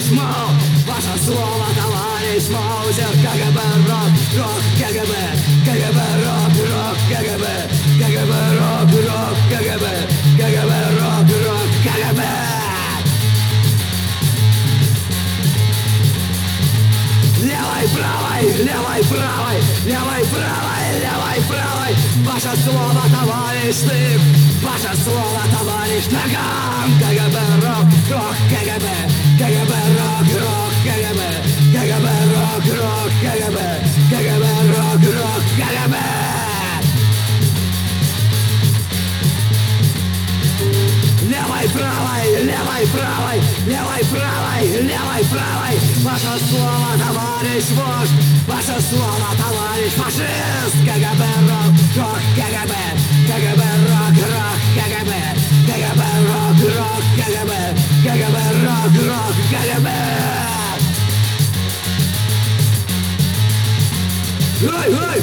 товарищ Мау. Ваше слово, товарищ Маузер. КГБ, рок, рок, КГБ, КГБ, рок, рок, КГБ, КГБ, рок, рок, КГБ, КГБ, рок, рок, КГБ. Левой, правой, левой, правой, левой, правой, левой, правой. Ваше слово, товарищ Стык. Ваше слово, товарищ Наган. КГБ, рок, рок, КГБ, КГБ, рок, рок, КГБ, КГБ, рок, рок, КГБ, КГБ, рок, рок, КГБ. Левой, правой, левой, правой, левой, правой, левой, правой. Ваше слово, товарищ вождь. Ваше слово, товарищ фашист. КГБ, рок, рок, КГБ, КГБ, рок, рок, КГБ, КГБ, рок, рок, КГБ, КГБ, рок, рок, КГБ. Ой, ой!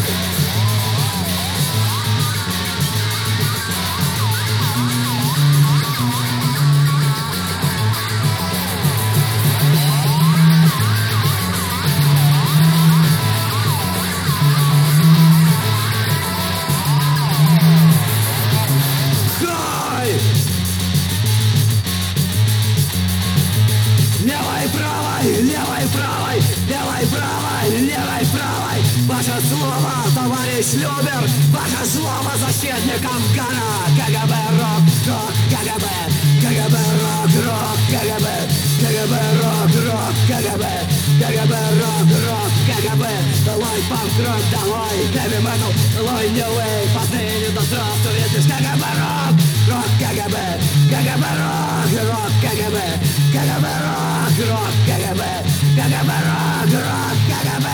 Левой, правой, левой, правой, левой, правой, левой, правой. Ваше слово, товарищ Любер. Ваше слово защитникам Гана. КГБ, рок, рок, КГБ, КГБ, рок, рок, КГБ, КГБ, рок, рок, КГБ, КГБ, рок, рок, КГБ. Давай панк-рок, давай хэви метал, давай new wave. Отныне да здравствует лишь КГБ, рок, рок, КГБ, КГБ, рок, рок, КГБ, КГБ, рок, рок, КГБ, КГБ, рок, рок, КГБ.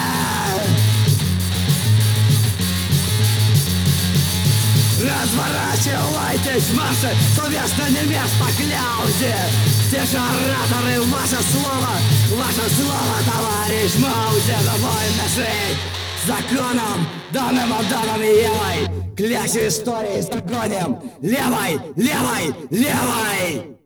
Разворачивайтесь, маши, словесно не место кляузе. Те же ораторы, ваше слово, товарищ Маузер. Война жить законом, данным Адамом и Евой. Клящей истории с драконем. Левой, левой, левой.